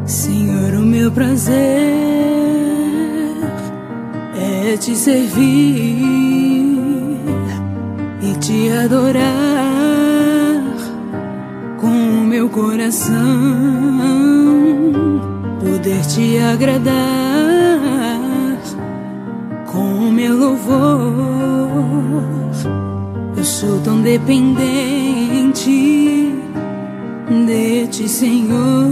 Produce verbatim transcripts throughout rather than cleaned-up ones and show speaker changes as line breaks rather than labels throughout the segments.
Senhor, o meu prazer é te servir e te adorar com o meu coração, poder te agradar com o meu louvor. Eu sou tão dependente de ti, Senhor.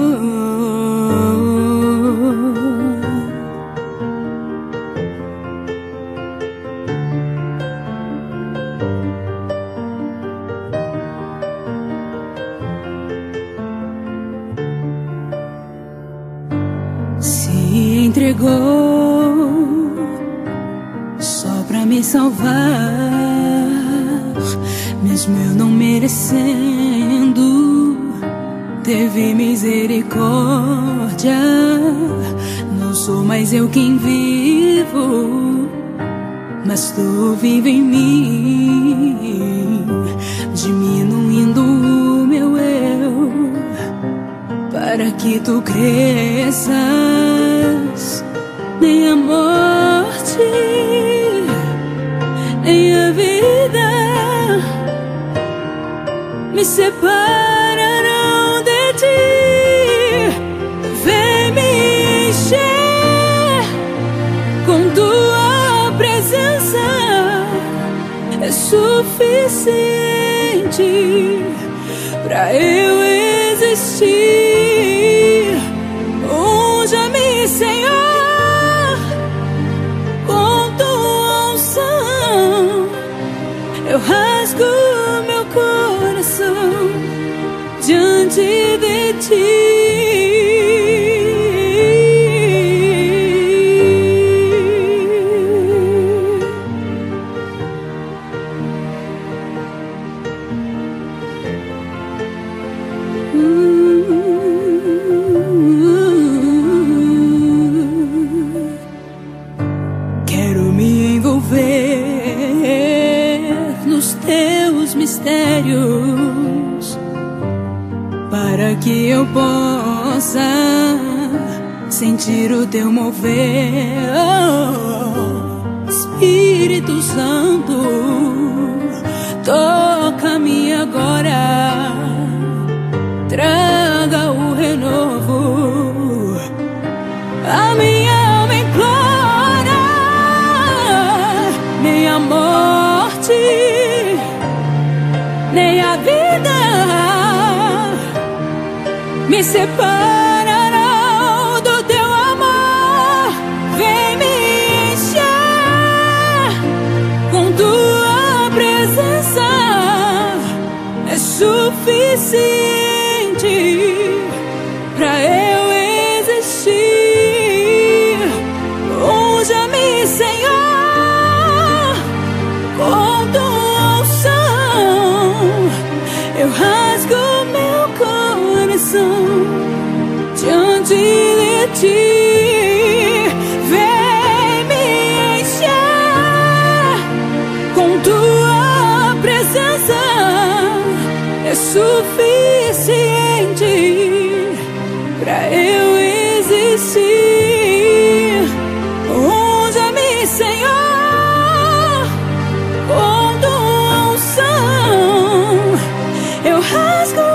Se entregou só pra me salvar, mesmo eu não merecendo, teve misericórdia. Não sou mais eu quem vivo, mas tu vive em mim, diminuindo o meu eu, para que tu cresças. Nem a morte, nem a vida me separarão de ti. Vem me encher com tua presença, é suficiente pra eu existir. Unja-me, Senhor, com tua unção. Eu rasgo meu coração diante de ti. Quero me envolver nos teus mistérios, para que eu possa sentir o teu mover. Oh, Espírito Santo, toca-me agora, traga o renovo. A minha alma implora, nem a morte, nem a vida me separarão do teu amor. Vem me encher com tua presença, é suficiente pra eu existir. Unja-me, Senhor, com tua unção. Eu rasgo meu coração diante de ti. Vem me encher com tua presença, é suficiente pra eu existir. Unja-me, Senhor, com tua unção. Eu rasgo